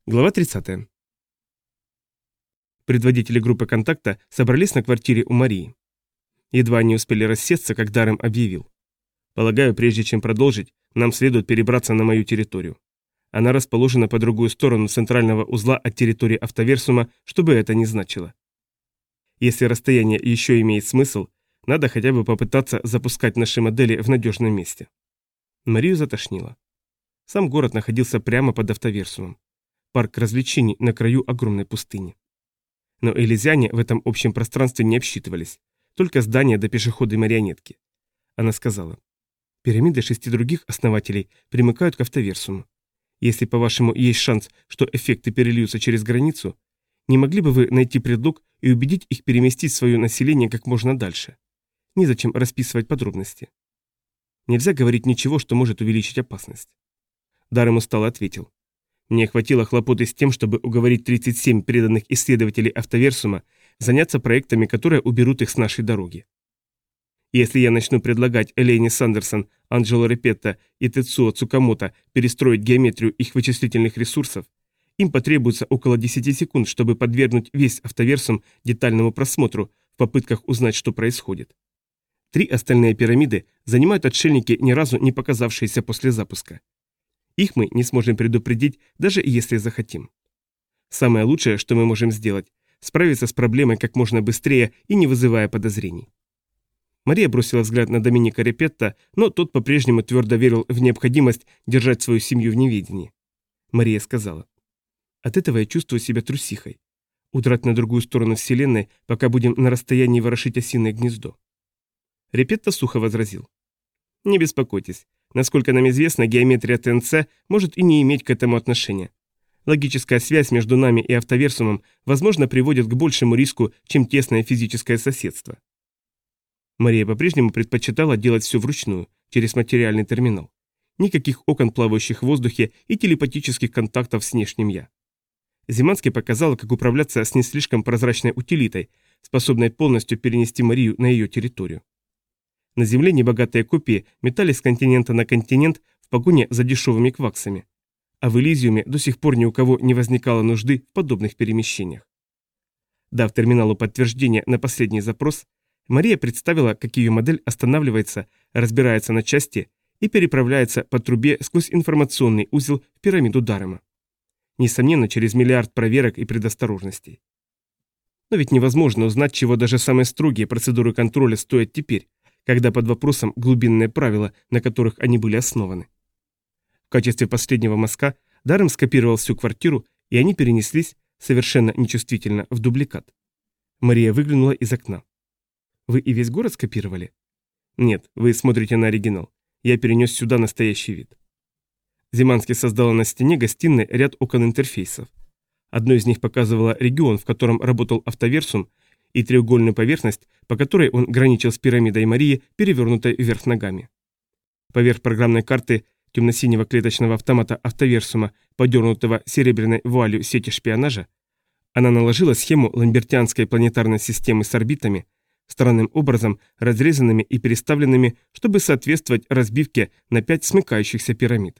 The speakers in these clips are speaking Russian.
Глава 30. Предводители группы контакта собрались на квартире у Марии. Едва они успели рассесться, как Даррем объявил. «Полагаю, прежде чем продолжить, нам следует перебраться на мою территорию. Она расположена по другую сторону центрального узла от территории Автоверсума, что бы это ни значило. Если расстояние еще имеет смысл, надо хотя бы попытаться запускать наши модели в надежном месте». Марию затошнило. Сам город находился прямо под Автоверсумом. Парк развлечений на краю огромной пустыни. Но элизиане в этом общем пространстве не обсчитывались, только здания до пешеходы-марионетки. Она сказала: «Пирамиды 6 других основателей примыкают к Автоверсуму. Если, по-вашему, есть шанс, что эффекты перельются через границу, не могли бы вы найти предлог и убедить их переместить свое население как можно дальше? Незачем расписывать подробности. Нельзя говорить ничего, что может увеличить опасность». Даррем устало ответил: «Мне хватило хлопоты с тем, чтобы уговорить 37 преданных исследователей Автоверсума заняться проектами, которые уберут их с нашей дороги. Если я начну предлагать Элейне Сандерсон, Анджело Репетто и Тецуо Цукамото перестроить геометрию их вычислительных ресурсов, им потребуется около 10 секунд, чтобы подвергнуть весь Автоверсум детальному просмотру в попытках узнать, что происходит. 3 остальные пирамиды занимают отшельники, ни разу не показавшиеся после запуска. Их мы не сможем предупредить, даже если захотим. Самое лучшее, что мы можем сделать, справиться с проблемой как можно быстрее и не вызывая подозрений». Мария бросила взгляд на Доминика Репетто, но тот по-прежнему твердо верил в необходимость держать свою семью в неведении. Мария сказала: «От этого я чувствую себя трусихой. Удрать на другую сторону Вселенной, пока будем на расстоянии ворошить осиное гнездо». Репетто сухо возразил: «Не беспокойтесь. Насколько нам известно, геометрия ТНЦ может и не иметь к этому отношения. Логическая связь между нами и Автоверсумом, возможно, приводит к большему риску, чем тесное физическое соседство». Мария по-прежнему предпочитала делать все вручную, через материальный терминал. Никаких окон, плавающих в воздухе, и телепатических контактов с внешним «я». Зиманский показала, как управляться с не слишком прозрачной утилитой, способной полностью перенести Марию на ее территорию. На Земле небогатые копии метались с континента на континент в погоне за дешевыми кваксами, а в Элизиуме до сих пор ни у кого не возникало нужды в подобных перемещениях. Дав терминалу подтверждение на последний запрос, Мария представила, как ее модель останавливается, разбирается на части и переправляется по трубе сквозь информационный узел в пирамиду Даррема. Несомненно, через миллиард проверок и предосторожностей. Но ведь невозможно узнать, чего даже самые строгие процедуры контроля стоят теперь, когда под вопросом глубинные правила, на которых они были основаны. В качестве последнего мазка Даррем скопировал всю квартиру, и они перенеслись, совершенно нечувствительно, в дубликат. Мария выглянула из окна. «Вы и весь город скопировали?» «Нет, вы смотрите на оригинал. Я перенес сюда настоящий вид». Зиманский создала на стене гостиной ряд окон-интерфейсов. Одно из них показывало регион, в котором работал Автоверсум, и треугольную поверхность, по которой он граничил с пирамидой Марии, перевернутой вверх ногами. Поверх программной карты темно-синего клеточного автомата Автоверсума, подернутого серебряной вуалью сети шпионажа, она наложила схему ламбертианской планетарной системы с орбитами, странным образом разрезанными и переставленными, чтобы соответствовать разбивке на 5 смыкающихся пирамид.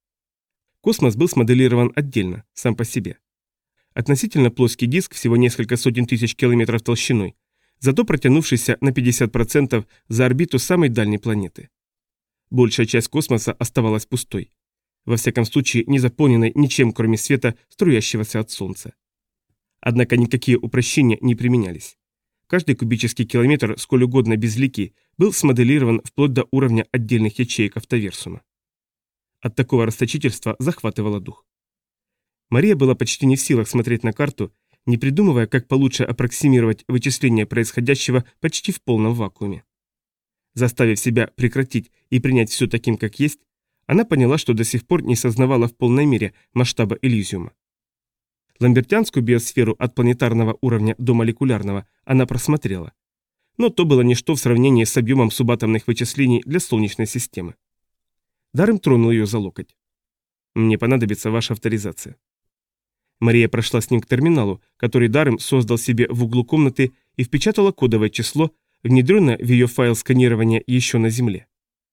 Космос был смоделирован отдельно, сам по себе. Относительно плоский диск, всего несколько сотен тысяч километров толщиной, зато протянувшийся на 50% за орбиту самой дальней планеты. Большая часть космоса оставалась пустой. Во всяком случае, не заполненной ничем, кроме света, струящегося от Солнца. Однако никакие упрощения не применялись. Каждый кубический километр, сколь угодно безликий, был смоделирован вплоть до уровня отдельных ячеек Автоверсума. От такого расточительства захватывало дух. Мария была почти не в силах смотреть на карту, не придумывая, как получше аппроксимировать вычисление происходящего почти в полном вакууме. Заставив себя прекратить и принять все таким, как есть, она поняла, что до сих пор не сознавала в полной мере масштаба Элизиума. Ламбертианскую биосферу от планетарного уровня до молекулярного она просмотрела. Но то было ничто в сравнении с объемом субатомных вычислений для Солнечной системы. Даррем тронул ее за локоть. «Мне понадобится ваша авторизация». Мария прошла с ним к терминалу, который Даррем создал себе в углу комнаты, и впечатала кодовое число, внедренное в ее файл сканирования еще на Земле.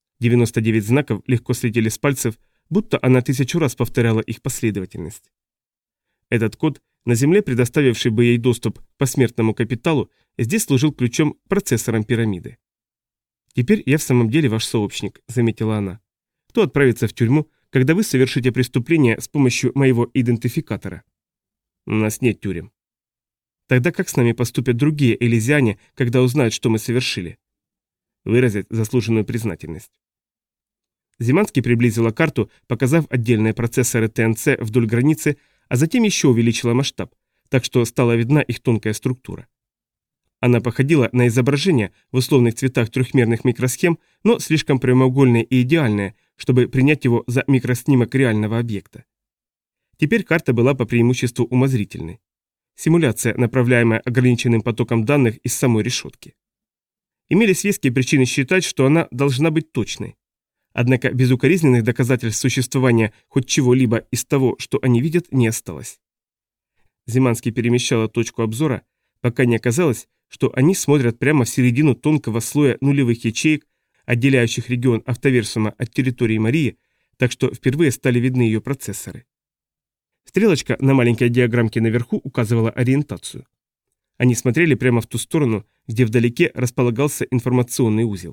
99 знаков легко слетели с пальцев, будто она 1000 раз повторяла их последовательность. Этот код, на Земле предоставивший бы ей доступ к посмертному капиталу, здесь служил ключом к процессорам пирамиды. «Теперь я в самом деле ваш сообщник», — заметила она. «Кто отправится в тюрьму, когда вы совершите преступление с помощью моего идентификатора?» «У нас нет тюрем». «Тогда как с нами поступят другие элизиане, когда узнают, что мы совершили?» «Выразить заслуженную признательность». Зиманский приблизила карту, показав отдельные процессоры ТНЦ вдоль границы, а затем еще увеличила масштаб, так что стала видна их тонкая структура. Она походила на изображение в условных цветах трехмерных микросхем, но слишком прямоугольное и идеальное, чтобы принять его за микроснимок реального объекта. Теперь карта была по преимуществу умозрительной. Симуляция, направляемая ограниченным потоком данных из самой решетки. Имелись веские причины считать, что она должна быть точной. Однако безукоризненных доказательств существования хоть чего-либо из того, что они видят, не осталось. Зиманский перемещала точку обзора, пока не оказалось, что они смотрят прямо в середину тонкого слоя нулевых ячеек, отделяющих регион Автоверсума от территории Марии, так что впервые стали видны ее процессоры. Стрелочка на маленькой диаграммке наверху указывала ориентацию. Они смотрели прямо в ту сторону, где вдалеке располагался информационный узел.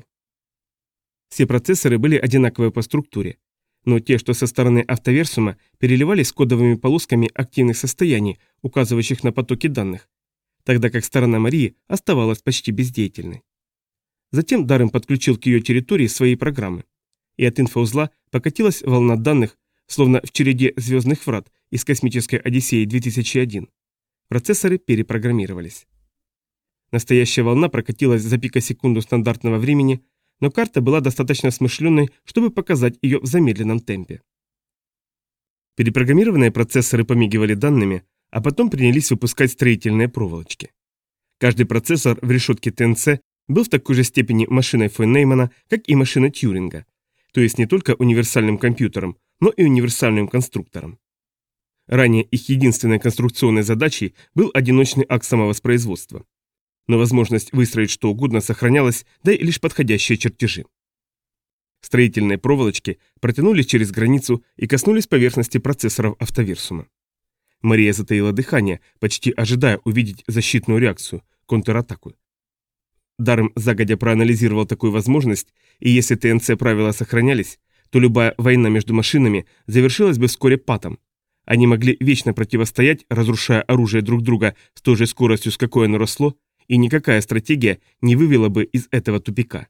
Все процессоры были одинаковые по структуре, но те, что со стороны Автоверсума, переливались кодовыми полосками активных состояний, указывающих на потоки данных, тогда как сторона Марии оставалась почти бездеятельной. Затем Даррен подключил к ее территории свои программы, и от инфоузла покатилась волна данных, словно в череде звездных врат из космической Одиссеи 2001. Процессоры перепрограммировались. Настоящая волна прокатилась за пикосекунду стандартного времени, но карта была достаточно смышленной, чтобы показать ее в замедленном темпе. Перепрограммированные процессоры помигивали данными, а потом принялись выпускать строительные проволочки. Каждый процессор в решетке ТНЦ был в такой же степени машиной фон Неймана, как и машина Тьюринга, то есть не только универсальным компьютером, но и универсальным конструктором. Ранее их единственной конструкционной задачей был одиночный акт самовоспроизводства. Но возможность выстроить что угодно сохранялась, да и лишь подходящие чертежи. Строительные проволочки протянулись через границу и коснулись поверхности процессоров Автоверсума. Мария затаила дыхание, почти ожидая увидеть защитную реакцию, контратаку. Даррен загодя проанализировал такую возможность, и если ТНЦ правила сохранялись, то любая война между машинами завершилась бы вскоре патом. Они могли вечно противостоять, разрушая оружие друг друга с той же скоростью, с какой оно росло, и никакая стратегия не вывела бы из этого тупика.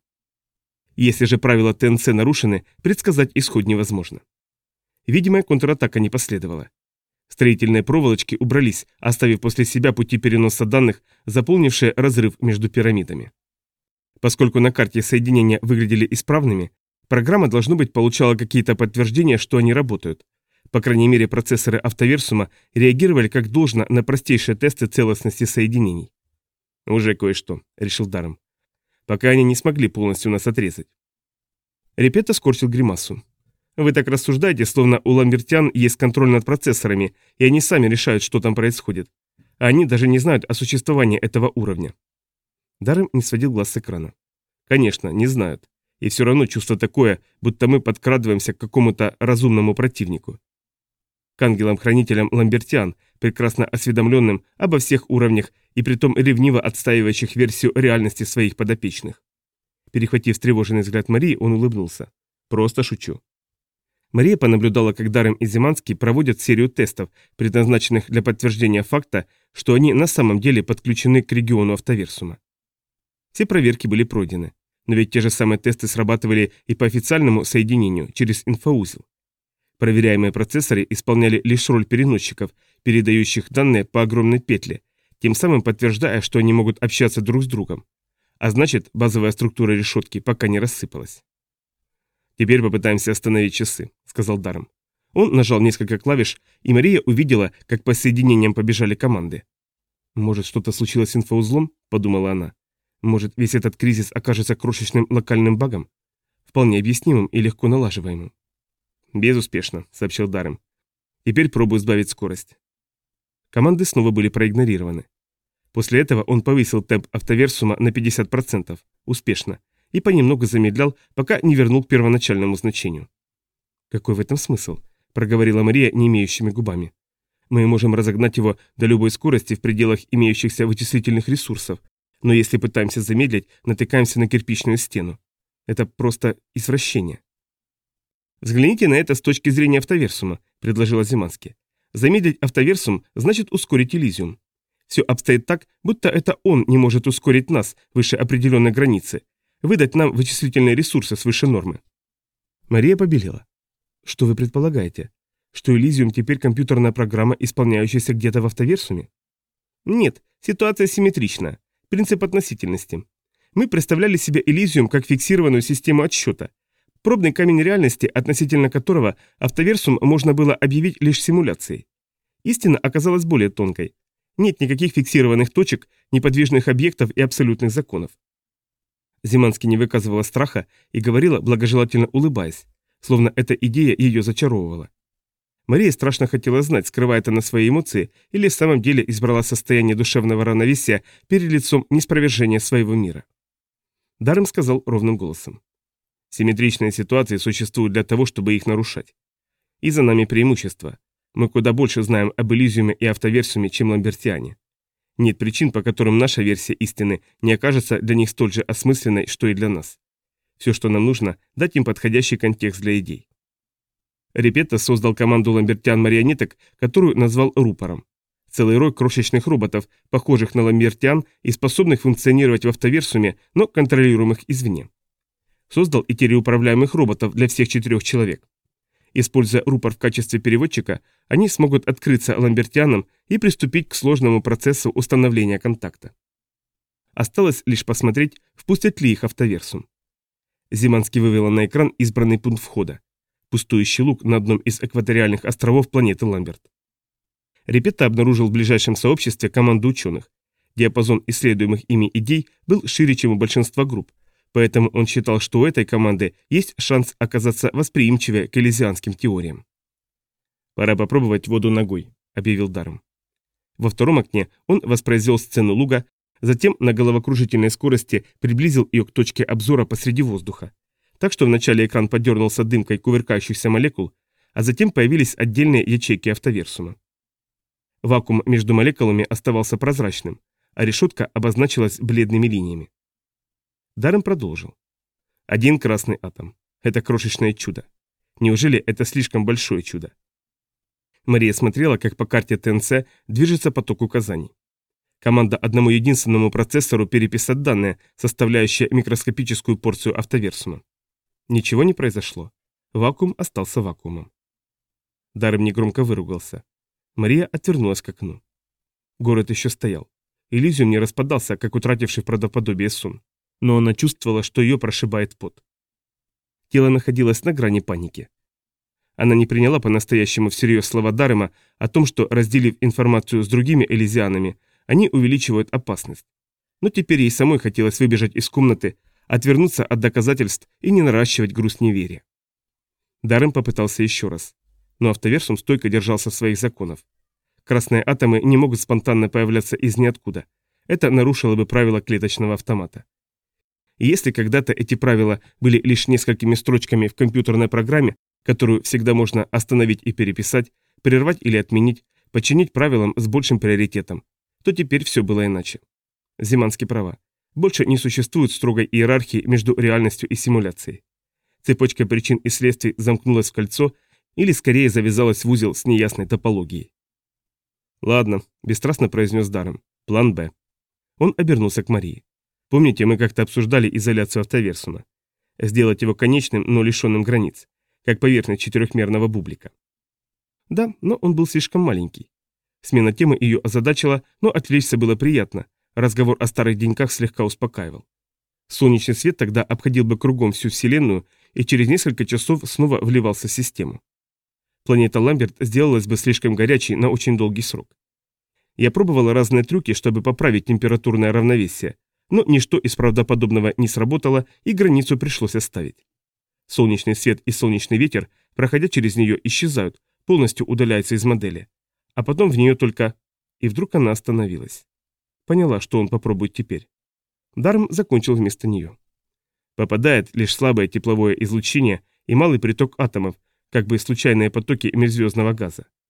Если же правила ТНЦ нарушены, предсказать исход невозможно. Видимая контратака не последовала. Строительные проволочки убрались, оставив после себя пути переноса данных, заполнившие разрыв между пирамидами. Поскольку на карте соединения выглядели исправными, программа, должно быть, получала какие-то подтверждения, что они работают. По крайней мере, процессоры Автоверсума реагировали как должно на простейшие тесты целостности соединений. «Уже кое-что», — решил Даррен. «Пока они не смогли полностью нас отрезать». Репетто скорчил гримасу. «Вы так рассуждаете, словно у ламбертян есть контроль над процессорами, и они сами решают, что там происходит. А они даже не знают о существовании этого уровня». Даррен не сводил глаз с экрана. «Конечно, не знают. И все равно чувство такое, будто мы подкрадываемся к какому-то разумному противнику. К ангелам-хранителям ламбертян, прекрасно осведомленным обо всех уровнях и притом ревниво отстаивающих версию реальности своих подопечных». Перехватив встревоженный взгляд Марии, он улыбнулся. «Просто шучу». Мария понаблюдала, как Даррен и Зиманский проводят серию тестов, предназначенных для подтверждения факта, что они на самом деле подключены к региону Автоверсума. Все проверки были пройдены, но ведь те же самые тесты срабатывали и по официальному соединению через инфоузел. Проверяемые процессоры исполняли лишь роль переносчиков, передающих данные по огромной петле, тем самым подтверждая, что они могут общаться друг с другом. А значит, базовая структура решетки пока не рассыпалась. «Теперь попытаемся остановить часы», — сказал Даррен. Он нажал несколько клавиш, и Мария увидела, как по соединениям побежали команды. «Может, что-то случилось с инфоузлом?» — подумала она. «Может, весь этот кризис окажется крошечным локальным багом? Вполне объяснимым и легко налаживаемым». «Безуспешно», — сообщил Даррен. «Теперь пробую сбавить скорость». Команды снова были проигнорированы. После этого он повысил темп Автоверсума на 50%, успешно, и понемногу замедлял, пока не вернул к первоначальному значению. «Какой в этом смысл?» – проговорила Мария не имеющими губами. Мы можем разогнать его до любой скорости в пределах имеющихся вычислительных ресурсов, но если пытаемся замедлить, натыкаемся на кирпичную стену. Это просто извращение. «Взгляните на это с точки зрения автоверсума», – предложила Зимански. «Замедлить автоверсум значит ускорить Элизиум. Все обстоит так, будто это он не может ускорить нас выше определенной границы, выдать нам вычислительные ресурсы свыше нормы». Мария побелела. «Что вы предполагаете? Что Элизиум теперь компьютерная программа, исполняющаяся где-то в автоверсуме?» «Нет, ситуация симметричная. Принцип относительности. Мы представляли себе Элизиум как фиксированную систему отсчета, пробный камень реальности, относительно которого автоверсум можно было объявить лишь симуляцией. Истина оказалась более тонкой. Нет никаких фиксированных точек, неподвижных объектов и абсолютных законов». Зимански не выказывала страха и говорила, благожелательно улыбаясь, словно эта идея ее зачаровывала. Мария страшно хотела знать, скрывает она свои эмоции или в самом деле избрала состояние душевного равновесия перед лицом неспровержения своего мира. Даррем сказал ровным голосом. «Симметричные ситуации существуют для того, чтобы их нарушать. И за нами преимущество. Мы куда больше знаем об Элизиуме и автоверсуме, чем ламбертиане. Нет причин, по которым наша версия истины не окажется для них столь же осмысленной, что и для нас. Все, что нам нужно, дать им подходящий контекст для идей». Репетто создал команду ламбертиан-марионеток, которую назвал рупором. Целый рой крошечных роботов, похожих на ламбертиан и способных функционировать в автоверсуме, но контролируемых извне. Создал и телеуправляемых роботов для всех 4 человек. Используя рупор в качестве переводчика, они смогут открыться ламбертианам и приступить к сложному процессу установления контакта. Осталось лишь посмотреть, впустят ли их автоверсум. Зимански вывела на экран избранный пункт входа. Пустующий луг на одном из экваториальных островов планеты Ламберт. Репетто обнаружил в ближайшем сообществе команду ученых. Диапазон исследуемых ими идей был шире, чем у большинства групп, поэтому он считал, что у этой команды есть шанс оказаться восприимчивее к элизианским теориям. «Пора попробовать воду ногой», — объявил Даррем. Во втором окне он воспроизвел сцену луга, затем на головокружительной скорости приблизил ее к точке обзора посреди воздуха. Так что вначале экран подернулся дымкой кувыркающихся молекул, а затем появились отдельные ячейки автоверсума. Вакуум между молекулами оставался прозрачным, а решетка обозначилась бледными линиями. Даррем продолжил. Один красный атом. Это крошечное чудо. Неужели это слишком большое чудо? Мария смотрела, как по карте ТНЦ движется поток указаний. Команда одному единственному процессору переписать данные, составляющие микроскопическую порцию автоверсума. Ничего не произошло. Вакуум остался вакуумом. Даррем негромко выругался. Мария отвернулась к окну. Город еще стоял. Элизиум не распадался, как утративший правдоподобие сон. Но она чувствовала, что ее прошибает пот. Тело находилось на грани паники. Она не приняла по-настоящему всерьез слова Даррема о том, что, разделив информацию с другими элизианами, они увеличивают опасность. Но теперь ей самой хотелось выбежать из комнаты, отвернуться от доказательств и не наращивать груз неверия. Даррем попытался еще раз. Но автоверсум стойко держался своих законов. Красные атомы не могут спонтанно появляться из ниоткуда. Это нарушило бы правила клеточного автомата. И если когда-то эти правила были лишь несколькими строчками в компьютерной программе, которую всегда можно остановить и переписать, прервать или отменить, подчинить правилам с большим приоритетом, то теперь все было иначе. Зимански права. Больше не существует строгой иерархии между реальностью и симуляцией. Цепочка причин и следствий замкнулась в кольцо или скорее завязалась в узел с неясной топологией. «Ладно», – бесстрастно произнес Даррем. «План Б». Он обернулся к Марии. «Помните, мы как-то обсуждали изоляцию автоверсума? Сделать его конечным, но лишенным границ, как поверхность четырехмерного бублика». Да, но он был слишком маленький. Смена темы ее озадачила, но отвлечься было приятно. Разговор о старых деньках слегка успокаивал. Солнечный свет тогда обходил бы кругом всю Вселенную и через несколько часов снова вливался в систему. Планета Ламберт сделалась бы слишком горячей на очень долгий срок. Я пробовала разные трюки, чтобы поправить температурное равновесие, но ничто из правдоподобного не сработало, и границу пришлось оставить. Солнечный свет и солнечный ветер, проходя через нее, исчезают, полностью удаляются из модели. А потом в нее только... И вдруг она остановилась. Поняла, что он попробует теперь. Даррем закончил вместо нее. Попадает лишь слабое тепловое излучение и малый приток атомов, как бы случайные потоки межзвездного газа.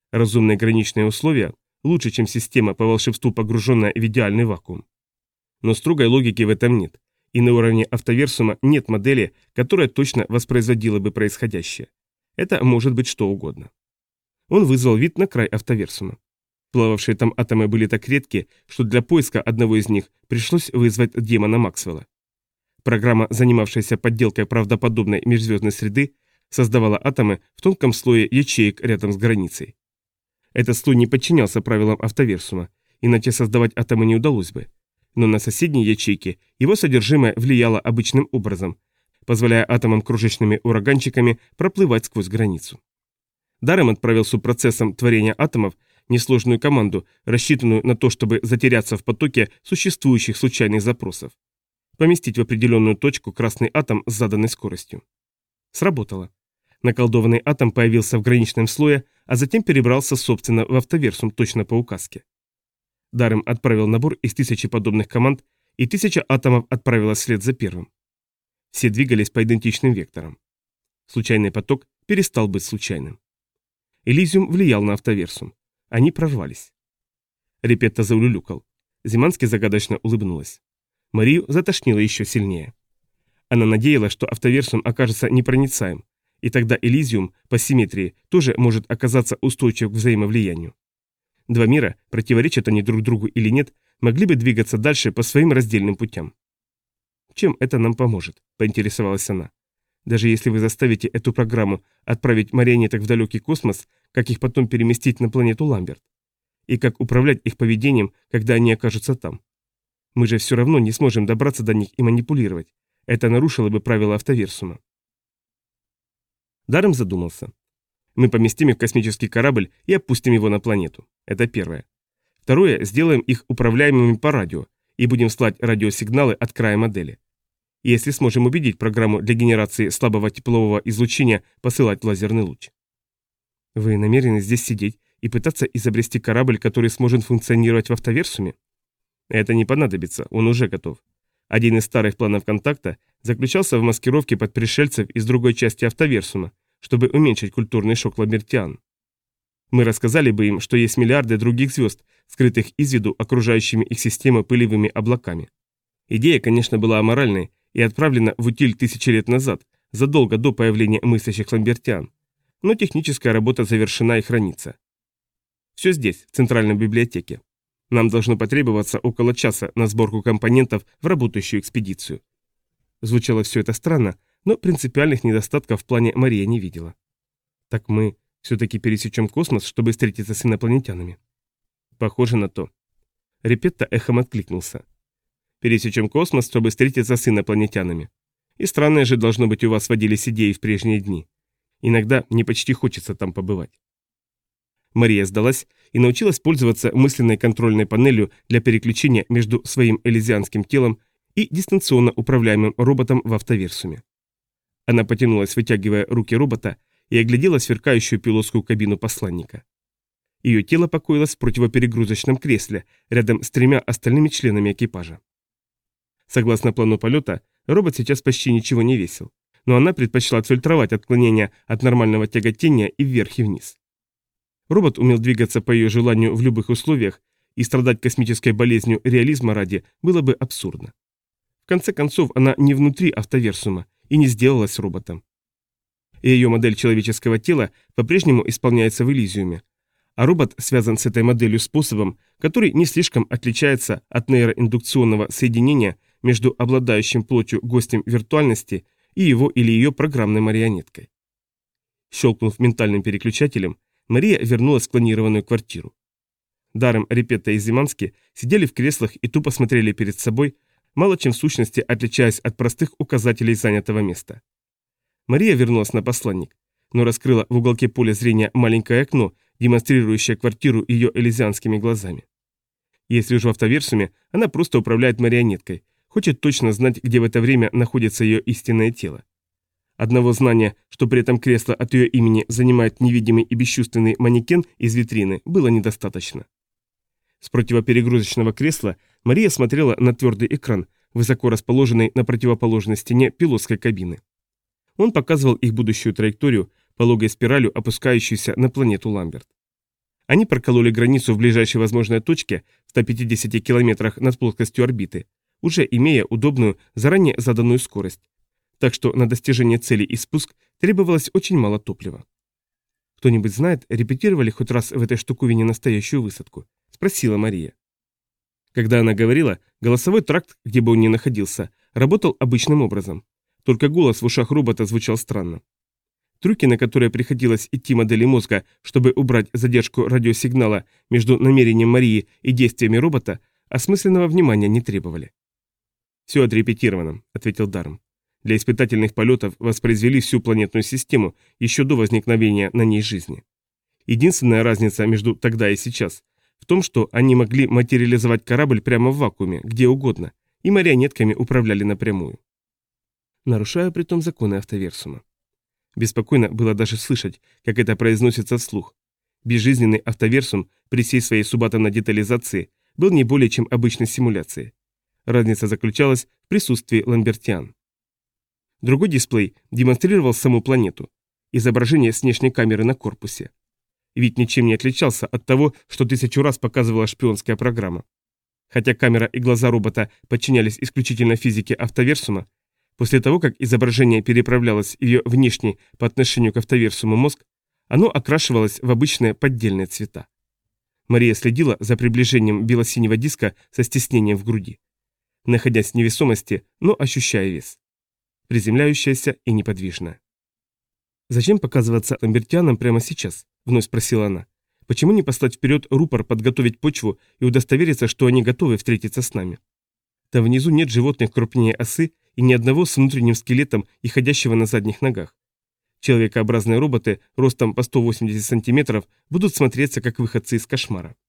Разумные граничные условия лучше, чем система по волшебству, погруженная в идеальный вакуум. Но строгой логики в этом нет, и на уровне автоверсума нет модели, которая точно воспроизводила бы происходящее. Это может быть что угодно. Он вызвал вид на край автоверсума. Плававшие там атомы были так редки, что для поиска одного из них пришлось вызвать демона Максвелла. Программа, занимавшаяся подделкой правдоподобной межзвездной среды, создавала атомы в тонком слое ячеек рядом с границей. Этот слой не подчинялся правилам автоверсума, иначе создавать атомы не удалось бы. Но на соседние ячейки его содержимое влияло обычным образом, позволяя атомам крошечными ураганчиками проплывать сквозь границу. Дарем отправил субпроцессом творения атомов несложную команду, рассчитанную на то, чтобы затеряться в потоке существующих случайных запросов. Поместить в определенную точку красный атом с заданной скоростью. Сработало. Наколдованный атом появился в граничном слое, а затем перебрался, собственно, в автоверсум точно по указке. Дарем отправил набор из 1000 подобных команд, и 1000 атомов отправилось вслед за первым. Все двигались по идентичным векторам. Случайный поток перестал быть случайным. Элизиум влиял на автоверсум. Они прорвались. Репетта заулюлюкал. Зиманский загадочно улыбнулась. Марию затошнило еще сильнее. Она надеялась, что автоверсум окажется непроницаем, и тогда Элизиум по симметрии тоже может оказаться устойчив к взаимовлиянию. Два мира, противоречат они друг другу или нет, могли бы двигаться дальше по своим раздельным путям. «Чем это нам поможет?» – поинтересовалась она. «Даже если вы заставите эту программу отправить марионеток в далекий космос, как их потом переместить на планету Ламберт? И как управлять их поведением, когда они окажутся там? Мы же все равно не сможем добраться до них и манипулировать. Это нарушило бы правила автоверсума». Дарем задумался. «Мы поместим их в космический корабль и опустим его на планету. Это первое. Второе, сделаем их управляемыми по радио и будем слать радиосигналы от края модели. Если сможем убедить программу для генерации слабого теплового излучения посылать лазерный луч». «Вы намерены здесь сидеть и пытаться изобрести корабль, который сможет функционировать в автоверсуме?» «Это не понадобится, он уже готов. Один из старых планов контакта заключался в маскировке под пришельцев из другой части автоверсума, чтобы уменьшить культурный шок ламбертиан. Мы рассказали бы им, что есть миллиарды других звезд, скрытых из виду окружающими их систему пылевыми облаками. Идея, конечно, была аморальной и отправлена в утиль 1000 лет назад, задолго до появления мыслящих ламбертиан, но техническая работа завершена и хранится. Все здесь, в центральной библиотеке. Нам должно потребоваться около часа на сборку компонентов в работающую экспедицию». Звучало все это странно, но принципиальных недостатков в плане Мария не видела. «Так мы все-таки пересечем космос, чтобы встретиться с инопланетянами?» «Похоже на то». Репетта эхом откликнулся. «Пересечем космос, чтобы встретиться с инопланетянами. И странное же должно быть у вас водились идеи в прежние дни. Иногда мне почти хочется там побывать». Мария сдалась и научилась пользоваться мысленной контрольной панелью для переключения между своим элизианским телом и дистанционно управляемым роботом в автоверсуме. Она потянулась, вытягивая руки робота, и оглядела сверкающую пилотскую кабину посланника. Ее тело покоилось в противоперегрузочном кресле, рядом с 3 остальными членами экипажа. Согласно плану полета, робот сейчас почти ничего не весил, но она предпочла отфильтровать отклонения от нормального тяготения и вверх и вниз. Робот умел двигаться по ее желанию в любых условиях, и страдать космической болезнью реализма ради было бы абсурдно. В конце концов, она не внутри автоверсума и не сделалась роботом. И ее модель человеческого тела по-прежнему исполняется в Элизиуме, а робот связан с этой моделью способом, который не слишком отличается от нейроиндукционного соединения между обладающим плотью гостем виртуальности и его или ее программной марионеткой. Щелкнув ментальным переключателем, Мария вернулась в клонированную квартиру. Дарем, Репетта и Зиманский сидели в креслах и тупо смотрели перед собой, мало чем в сущности отличаясь от простых указателей занятого места. Мария вернулась на посланник, но раскрыла в уголке поля зрения маленькое окно, демонстрирующее квартиру ее элизианскими глазами. Если уж в автоверсуме, она просто управляет марионеткой, хочет точно знать, где в это время находится ее истинное тело. Одного знания, что при этом кресло от ее имени занимает невидимый и бесчувственный манекен из витрины, было недостаточно. С противоперегрузочного кресла Мария смотрела на твердый экран, высоко расположенный на противоположной стене пилотской кабины. Он показывал их будущую траекторию, пологой спиралью, опускающуюся на планету Ламберт. Они прокололи границу в ближайшей возможной точке в 150 километрах над плоскостью орбиты, уже имея удобную, заранее заданную скорость. Так что на достижение цели и спуск требовалось очень мало топлива. «Кто-нибудь знает, репетировали хоть раз в этой штуковине настоящую высадку?» – спросила Мария. Когда она говорила, голосовой тракт, где бы он ни находился, работал обычным образом. Только голос в ушах робота звучал странно. Трюки, на которые приходилось идти модели мозга, чтобы убрать задержку радиосигнала между намерением Марии и действиями робота, осмысленного внимания не требовали. «Все отрепетировано», — ответил Дарм. «Для испытательных полетов воспроизвели всю планетную систему еще до возникновения на ней жизни. Единственная разница между тогда и сейчас в том, что они могли материализовать корабль прямо в вакууме, где угодно, и марионетками управляли напрямую. Нарушая притом законы автоверсума. Беспокойно было даже слышать, как это произносится вслух. Безжизненный автоверсум при всей своей субатомной детализации был не более чем обычной симуляцией. Разница заключалась в присутствии ламбертиан. Другой дисплей демонстрировал саму планету, изображение с внешней камеры на корпусе. Вид ничем не отличался от того, что 1000 раз показывала шпионская программа. Хотя камера и глаза робота подчинялись исключительно физике автоверсума, после того, как изображение переправлялось в ее внешний по отношению к автоверсуму мозг, оно окрашивалось в обычные поддельные цвета. Мария следила за приближением бело-синего диска со стеснением в груди, находясь в невесомости, но ощущая вес. Приземляющаяся и неподвижная. «Зачем показываться ламбертианам прямо сейчас?» – вновь спросила она. «Почему не послать вперед рупор, подготовить почву и удостовериться, что они готовы встретиться с нами? Там внизу нет животных крупнее осы и ни одного с внутренним скелетом и ходящего на задних ногах. Человекообразные роботы ростом по 180 сантиметров будут смотреться как выходцы из кошмара»,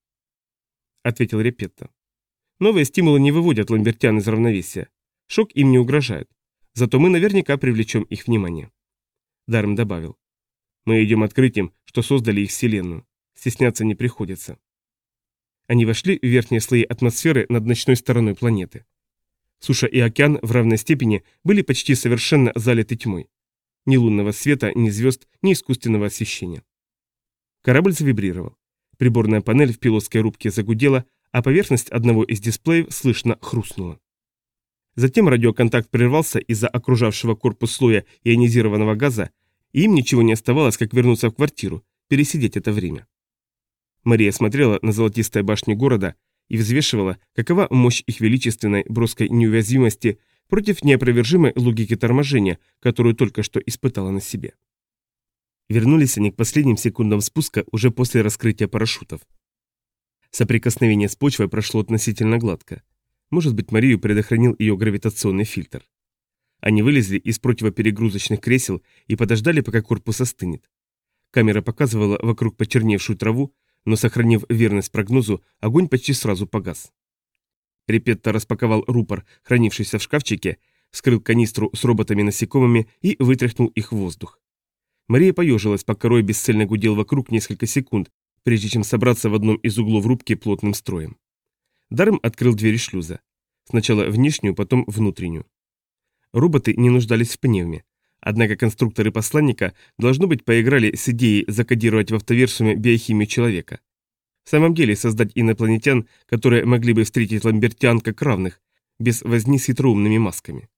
— ответил Репетто. «Новые стимулы не выводят ламбертиан из равновесия. Шок им не угрожает. Зато мы наверняка привлечем их внимание». Дарм добавил. «Мы идем открыть им, что создали их вселенную. Стесняться не приходится». Они вошли в верхние слои атмосферы над ночной стороной планеты. Суша и океан в равной степени были почти совершенно залиты тьмой. Ни лунного света, ни звезд, ни искусственного освещения. Корабль завибрировал. Приборная панель в пилотской рубке загудела, а поверхность одного из дисплеев слышно хрустнула. Затем радиоконтакт прервался из-за окружавшего корпус слоя ионизированного газа, и им ничего не оставалось, как вернуться в квартиру, пересидеть это время. Мария смотрела на золотистые башни города и взвешивала, какова мощь их величественной броской неуязвимости против неопровержимой логики торможения, которую только что испытала на себе. Вернулись они к последним секундам спуска уже после раскрытия парашютов. Соприкосновение с почвой прошло относительно гладко. Может быть, Марию предохранил ее гравитационный фильтр. Они вылезли из противоперегрузочных кресел и подождали, пока корпус остынет. Камера показывала вокруг почерневшую траву, но, сохранив верность прогнозу, огонь почти сразу погас. Репетто распаковал рупор, хранившийся в шкафчике, вскрыл канистру с роботами-насекомыми и вытряхнул их в воздух. Мария поежилась, пока рой бесцельно гудел вокруг несколько секунд, прежде чем собраться в одном из углов рубки плотным строем. Дарм открыл двери шлюза. Сначала внешнюю, потом внутреннюю. Роботы не нуждались в пневме. Однако конструкторы посланника, должно быть, поиграли с идеей закодировать в автоверсуме биохимию человека. В самом деле создать инопланетян, которые могли бы встретить ламбертиан как равных, без возни с хитроумными масками.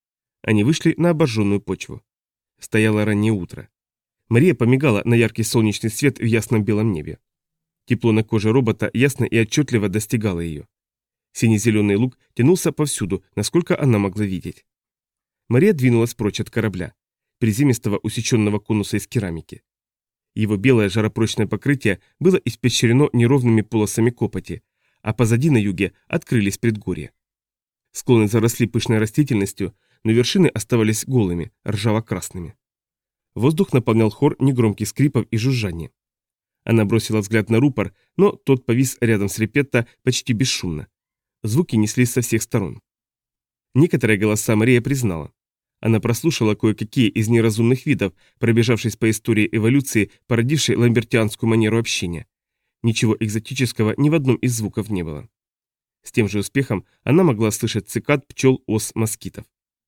Они вышли на обожженную почву. Стояло раннее утро. Мария помигала на яркий солнечный свет в ясном белом небе. Тепло на коже робота ясно и отчетливо достигало ее. Сине-зеленый луг тянулся повсюду, насколько она могла видеть. Мария двинулась прочь от корабля, приземистого усеченного конуса из керамики. Его белое жаропрочное покрытие было испещрено неровными полосами копоти, а позади на юге открылись предгорья. Склоны заросли пышной растительностью, но вершины оставались голыми, ржаво-красными. Воздух наполнял хор негромких скрипов и жужжания. Она бросила взгляд на рупор, но тот повис рядом с Репетто почти бесшумно. Звуки неслись со всех сторон. Некоторые голоса Мария признала. Она прослушала кое-какие из неразумных видов, пробежавшись по истории эволюции, породившей ламбертианскую манеру общения. Ничего экзотического ни в одном из звуков не было. С тем же успехом она могла слышать цикад, пчел, ос, москитов.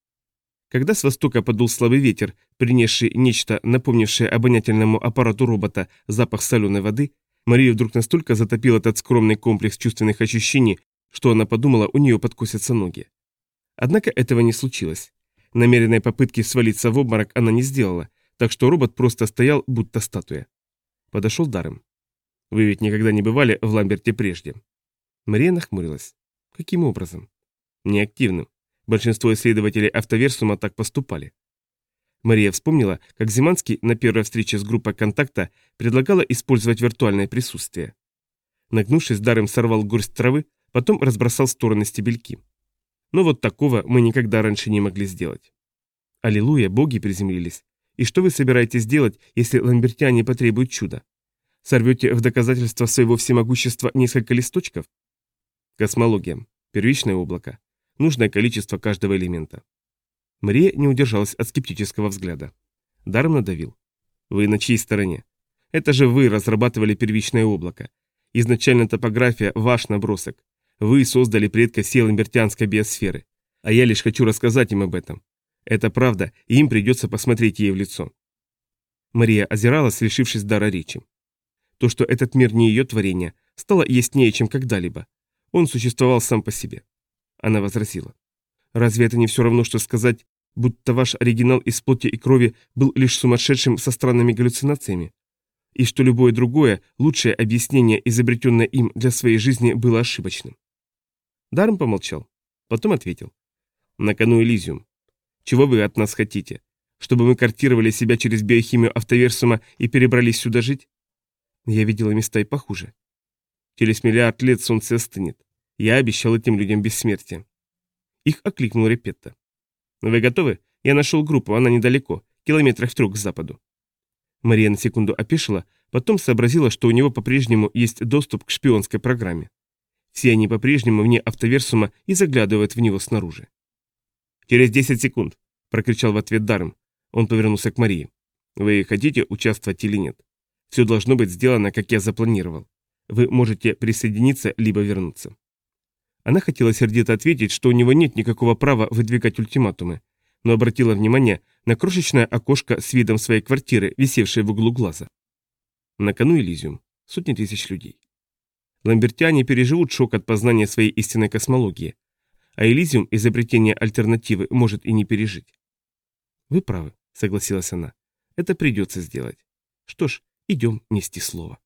Когда с востока подул слабый ветер, принесший нечто, напомнившее обонятельному аппарату робота запах соленой воды, Марию вдруг настолько затопил этот скромный комплекс чувственных ощущений, что она подумала, у нее подкосятся ноги. Однако этого не случилось. Намеренной попытки свалиться в обморок она не сделала, так что робот просто стоял, будто статуя. Подошел Даррем. «Вы ведь никогда не бывали в Ламберте прежде?» Мария нахмурилась. «Каким образом?» «Неактивным. Большинство исследователей автоверсума так поступали». Мария вспомнила, как Зиманский на первой встрече с группой контакта предлагала использовать виртуальное присутствие. Нагнувшись, Даррем сорвал горсть травы, потом разбросал в стороны стебельки. Но вот такого мы никогда раньше не могли сделать. Аллилуйя, боги приземлились. И что вы собираетесь делать, если ламбертяне потребуют чуда? Сорвете в доказательство своего всемогущества несколько листочков? Космология. Первичное облако. Нужное количество каждого элемента. Мария не удержалась от скептического взгляда. Даррем надавил. Вы на чьей стороне? Это же вы разрабатывали первичное облако. Изначально топография – ваш набросок. Вы создали предка всей ламбертианской биосферы. А я лишь хочу рассказать им об этом. Это правда, и им придется посмотреть ей в лицо. Мария озиралась, лишившись дара речи. То, что этот мир не ее творение, стало яснее, чем когда-либо. Он существовал сам по себе. Она возразила. Разве это не все равно, что сказать, будто ваш оригинал из плоти и крови был лишь сумасшедшим со странными галлюцинациями? И что любое другое, лучшее объяснение, изобретенное им для своей жизни, было ошибочным? Даррем помолчал. Потом ответил. На кону Элизиум. Чего вы от нас хотите? Чтобы мы картировали себя через биохимию автоверсума и перебрались сюда жить? Я видела места и похуже. Через миллиард лет солнце остынет. Я обещал этим людям бессмертие. Их окликнул Репетто. Вы готовы? Я нашел группу, она недалеко, километрах в 3 к западу. Мария на секунду опешила, потом сообразила, что у него по-прежнему есть доступ к шпионской программе. Все они по-прежнему вне автоверсума и заглядывают в него снаружи. «Через 10 секунд!» – прокричал в ответ Даррем. Он повернулся к Марии. «Вы хотите участвовать или нет? Все должно быть сделано, как я запланировал. Вы можете присоединиться, либо вернуться». Она хотела сердито ответить, что у него нет никакого права выдвигать ультиматумы, но обратила внимание на крошечное окошко с видом своей квартиры, висевшее в углу глаза. На кону Элизиум. Сотни тысяч людей. Ламбертяне переживут шок от познания своей истинной космологии, а Элизиум изобретение альтернативы может и не пережить. «Вы правы», — согласилась она. «Это придется сделать. Что ж, идем нести слово».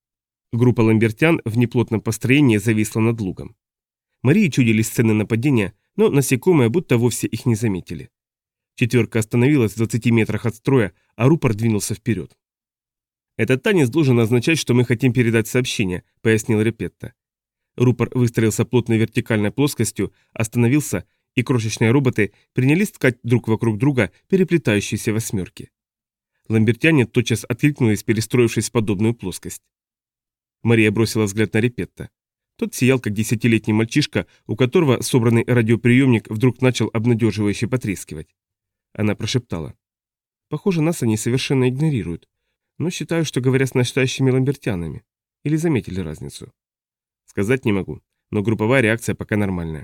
Группа ламбертян в неплотном построении зависла над лугом. Марии чудились сцены нападения, но насекомые будто вовсе их не заметили. Четверка остановилась в 20 метрах от строя, а рупор двинулся вперед. «Этот танец должен означать, что мы хотим передать сообщение», — пояснил Репетто. Рупор выстроился плотной вертикальной плоскостью, остановился, и крошечные роботы принялись ткать друг вокруг друга переплетающиеся восьмерки. Ламбертяне тотчас откликнулись, перестроившись в подобную плоскость. Мария бросила взгляд на Репетто. Тот сиял, как 10-летний мальчишка, у которого собранный радиоприемник вдруг начал обнадеживающе потрескивать. Она прошептала. «Похоже, нас они совершенно игнорируют, но считаю, что говорят с настоящими ламбертянами. Или заметили разницу?» «Сказать не могу, но групповая реакция пока нормальная».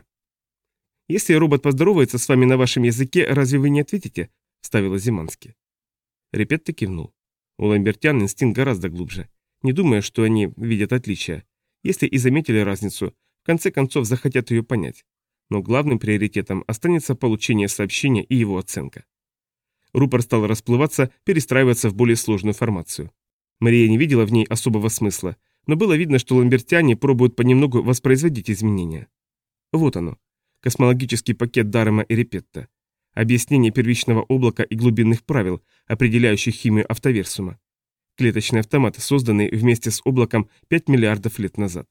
«Если робот поздоровается с вами на вашем языке, разве вы не ответите?» – вставила Зиманский. Репетто кивнул. У ламбертян инстинкт гораздо глубже. Не думая, что они видят отличия. Если и заметили разницу, в конце концов захотят ее понять. Но главным приоритетом останется получение сообщения и его оценка. Рупор стал расплываться, перестраиваться в более сложную формацию. Мария не видела в ней особого смысла, но было видно, что ламбертяне пробуют понемногу воспроизводить изменения. Вот оно. Космологический пакет Даррема и Репетто. Объяснение первичного облака и глубинных правил, определяющих химию автоверсума. Клеточный автомат, созданный вместе с облаком 5 миллиардов лет назад.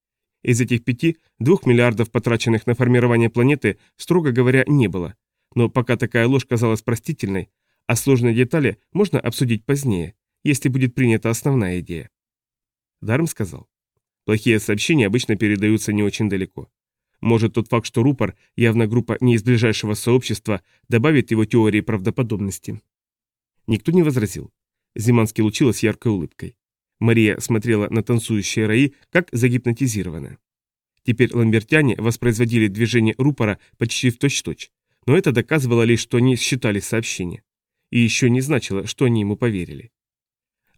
Из этих 5, 2 миллиардов, потраченных на формирование планеты, строго говоря, не было. Но пока такая ложь казалась простительной, а сложные детали можно обсудить позднее, если будет принята основная идея. Даррем сказал. Плохие сообщения обычно передаются не очень далеко. Может, тот факт, что рупор, явно группа не из ближайшего сообщества, добавит его теории правдоподобности. Никто не возразил. Зиманский лучилась яркой улыбкой. Мария смотрела на танцующие раи, как загипнотизированная. Теперь ламбертяне воспроизводили движение рупора почти в точь-в-точь, но это доказывало лишь, что они считали сообщение. И еще не значило, что они ему поверили.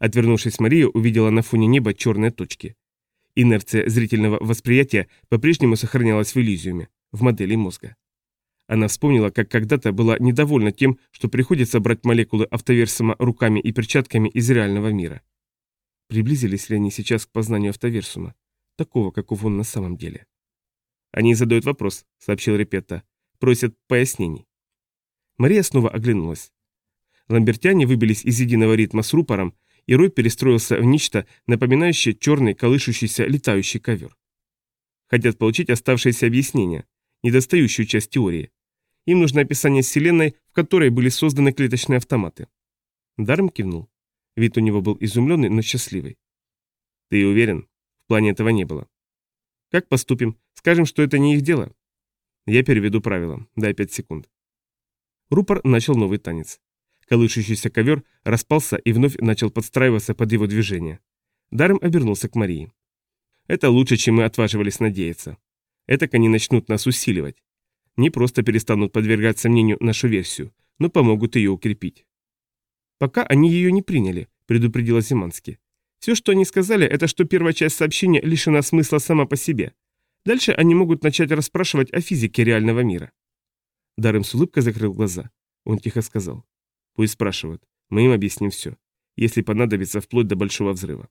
Отвернувшись, Мария увидела на фоне неба черные точки. Инерция зрительного восприятия по-прежнему сохранялась в Элизиуме, в модели мозга. Она вспомнила, как когда-то была недовольна тем, что приходится брать молекулы автоверсума руками и перчатками из реального мира. Приблизились ли они сейчас к познанию автоверсума, такого, каков он на самом деле? «Они задают вопрос», — сообщил Репетто. «Просят пояснений». Мария снова оглянулась. Ламбертяне выбились из единого ритма с рупором, и Рой перестроился в нечто, напоминающее черный, колышущийся, летающий ковер. Хотят получить оставшиеся объяснения, недостающую часть теории. Им нужно описание Вселенной, в которой были созданы клеточные автоматы. Даррем кивнул. Вид у него был изумленный, но счастливый. «Ты уверен? В плане этого не было». «Как поступим? Скажем, что это не их дело?» «Я переведу правила. Дай 5 секунд». Рупор начал новый танец. Колышущийся ковер распался и вновь начал подстраиваться под его движение. Даррем обернулся к Марии. «Это лучше, чем мы отваживались надеяться. Этак они начнут нас усиливать. Не просто перестанут подвергать сомнению нашу версию, но помогут ее укрепить». «Пока они ее не приняли», — предупредила Зимански. «Все, что они сказали, это что первая часть сообщения лишена смысла сама по себе. Дальше они могут начать расспрашивать о физике реального мира». Даррем с улыбкой закрыл глаза. Он тихо сказал. «Пусть спрашивают. Мы им объясним все. Если понадобится, вплоть до большого взрыва».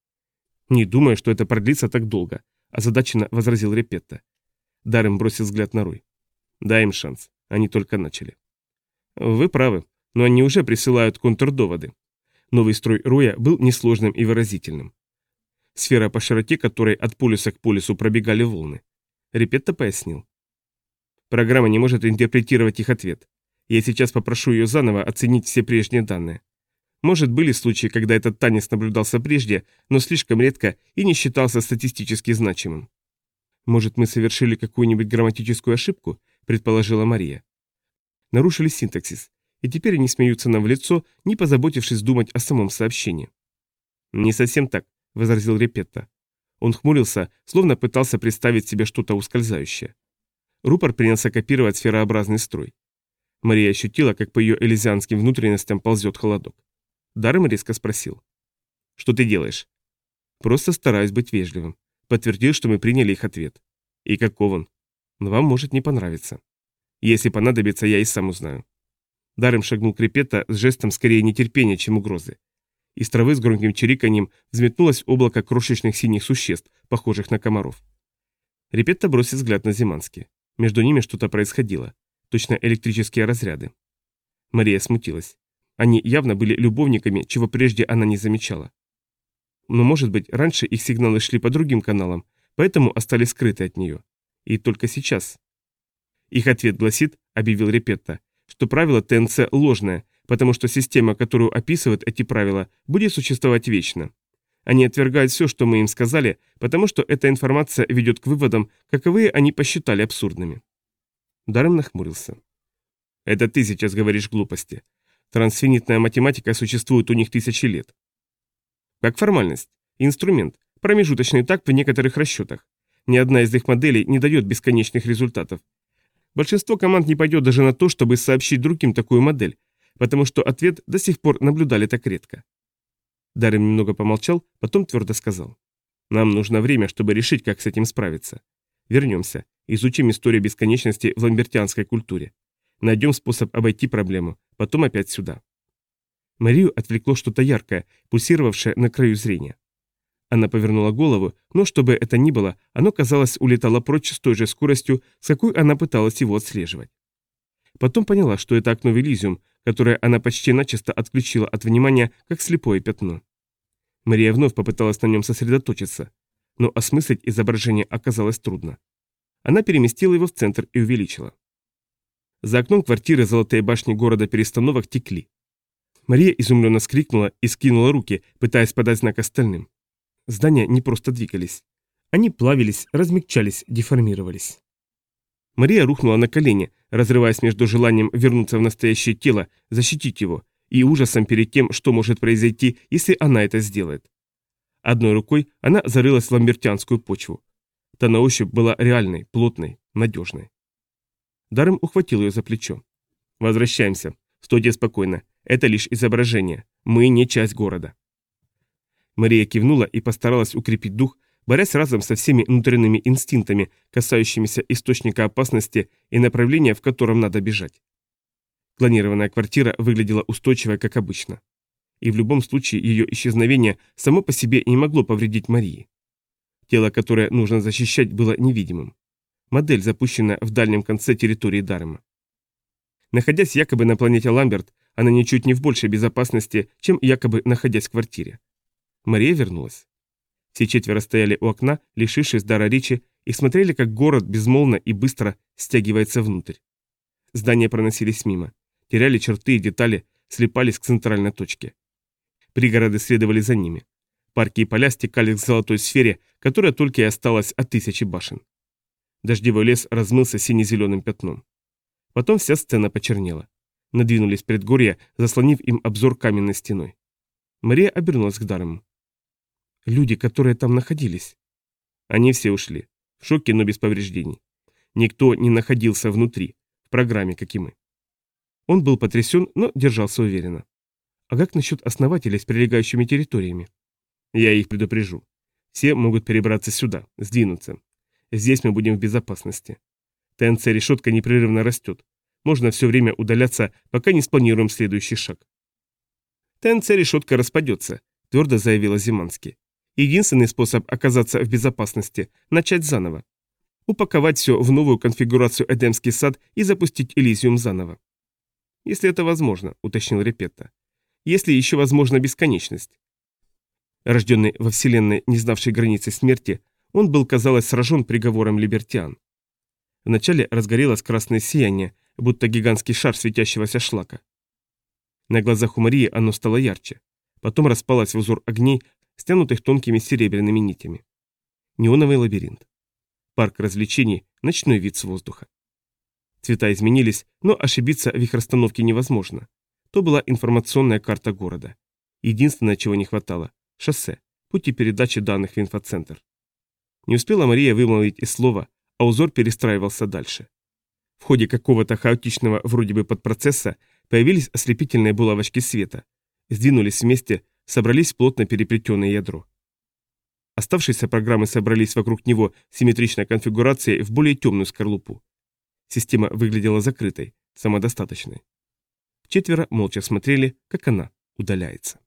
«Не думаю, что это продлится так долго», — озадаченно возразил Репетто. Даррем бросил взгляд на Рой. «Дай им шанс. Они только начали». «Вы правы, но они уже присылают контрдоводы». Новый строй Роя был несложным и выразительным. Сфера, по широте которой от полюса к полюсу пробегали волны. Репетто пояснил. «Программа не может интерпретировать их ответ. Я сейчас попрошу ее заново оценить все прежние данные. Может, были случаи, когда этот танец наблюдался прежде, но слишком редко и не считался статистически значимым. Может, мы совершили какую-нибудь грамматическую ошибку, предположила Мария. Нарушили синтаксис, и теперь они смеются нам в лицо, не позаботившись думать о самом сообщении. Не совсем так, возразил Репетто. Он хмурился, словно пытался представить себе что-то ускользающее. Рупор принялся копировать сферообразный строй. Мария ощутила, как по ее элизианским внутренностям ползет холодок. Даррем резко спросил. «Что ты делаешь?» «Просто стараюсь быть вежливым». Подтвердил, что мы приняли их ответ. «И каков он?» «Вам может не понравиться». «Если понадобится, я и сам узнаю». Даррем шагнул к Репетто с жестом скорее нетерпения, чем угрозы. Из травы с громким чириканьем взметнулось облако крошечных синих существ, похожих на комаров. Репетто бросил взгляд на Зимански. Между ними что-то происходило. Точно электрические разряды. Мария смутилась. Они явно были любовниками, чего прежде она не замечала. Но, может быть, раньше их сигналы шли по другим каналам, поэтому остались скрыты от нее. И только сейчас. Их ответ гласит, объявил Репетто, что правило ТНЦ ложное, потому что система, которую описывают эти правила, будет существовать вечно. Они отвергают все, что мы им сказали, потому что эта информация ведет к выводам, каковые они посчитали абсурдными. Даррем нахмурился. «Это ты сейчас говоришь глупости. Трансфинитная математика существует у них тысячи лет». «Как формальность. Инструмент. Промежуточный такт в некоторых расчетах. Ни одна из их моделей не дает бесконечных результатов. Большинство команд не пойдет даже на то, чтобы сообщить другим такую модель, потому что ответ до сих пор наблюдали так редко». Даррем немного помолчал, потом твердо сказал. «Нам нужно время, чтобы решить, как с этим справиться. Вернемся. Изучим историю бесконечности в ламбертианской культуре. Найдем способ обойти проблему, потом опять сюда». Марию отвлекло что-то яркое, пульсировавшее на краю зрения. Она повернула голову, но, чтобы это ни было, оно, казалось, улетало прочь с той же скоростью, с какой она пыталась его отслеживать. Потом поняла, что это окно в Элизиум, которое она почти начисто отключила от внимания, как слепое пятно. Мария вновь попыталась на нем сосредоточиться, но осмыслить изображение оказалось трудно. Она переместила его в центр и увеличила. За окном квартиры золотые башни города перестановок текли. Мария изумленно вскрикнула и скинула руки, пытаясь подать знак остальным. Здания не просто двигались. Они плавились, размягчались, деформировались. Мария рухнула на колени, разрываясь между желанием вернуться в настоящее тело, защитить его, и ужасом перед тем, что может произойти, если она это сделает. Одной рукой она зарылась в ламбертианскую почву. Та на ощупь была реальной, плотной, надежной. Даррем ухватил ее за плечо. «Возвращаемся. Стойте спокойно. Это лишь изображение. Мы не часть города». Мария кивнула и постаралась укрепить дух, борясь разом со всеми внутренними инстинктами, касающимися источника опасности и направления, в котором надо бежать. Планированная квартира выглядела устойчивой, как обычно. И в любом случае ее исчезновение само по себе не могло повредить Марии. Тело, которое нужно защищать, было невидимым. Модель, запущенная в дальнем конце территории Дарема. Находясь якобы на планете Ламберт, она ничуть не в большей безопасности, чем якобы находясь в квартире. Мария вернулась. Все четверо стояли у окна, лишившись дара речи, и смотрели, как город безмолвно и быстро стягивается внутрь. Здания проносились мимо, теряли черты и детали, слипались к центральной точке. Пригороды следовали за ними. Парки и поля стекали к золотой сфере, которая только и осталась от 1000 башен. Дождевой лес размылся сине-зеленым пятном. Потом вся сцена почернела. Надвинулись предгорья, заслонив им обзор каменной стеной. Мария обернулась к Дарему. «Люди, которые там находились». Они все ушли. В шоке, но без повреждений. Никто не находился внутри, в программе, как и мы. Он был потрясен, но держался уверенно. «А как насчет основателей с прилегающими территориями?» «Я их предупрежу. Все могут перебраться сюда, сдвинуться. Здесь мы будем в безопасности. ТНЦ-решетка непрерывно растет. Можно все время удаляться, пока не спланируем следующий шаг». «ТНЦ-решетка распадется», — твердо заявила Зиманский. «Единственный способ оказаться в безопасности — начать заново. Упаковать все в новую конфигурацию Эдемский сад и запустить Элизиум заново». «Если это возможно», — уточнил Репетто. «Если еще возможна бесконечность». Рожденный во вселенной, не знавшей границы смерти, он был, казалось, сражен приговором либертиан. Вначале разгорелось красное сияние, будто гигантский шар светящегося шлака. На глазах у Марии оно стало ярче. Потом распалось в узор огней, стянутых тонкими серебряными нитями. Неоновый лабиринт. Парк развлечений, ночной вид с воздуха. Цвета изменились, но ошибиться в их расстановке невозможно. То была информационная карта города. Единственное, чего не хватало – шоссе, пути передачи данных в инфоцентр. Не успела Мария вымолвить и слова, а узор перестраивался дальше. В ходе какого-то хаотичного вроде бы подпроцесса появились ослепительные булавочки света, сдвинулись вместе, собрались в плотно переплетенное ядро. Оставшиеся программы собрались вокруг него симметричной конфигурацией в более темную скорлупу. Система выглядела закрытой, самодостаточной. Четверо молча смотрели, как она удаляется.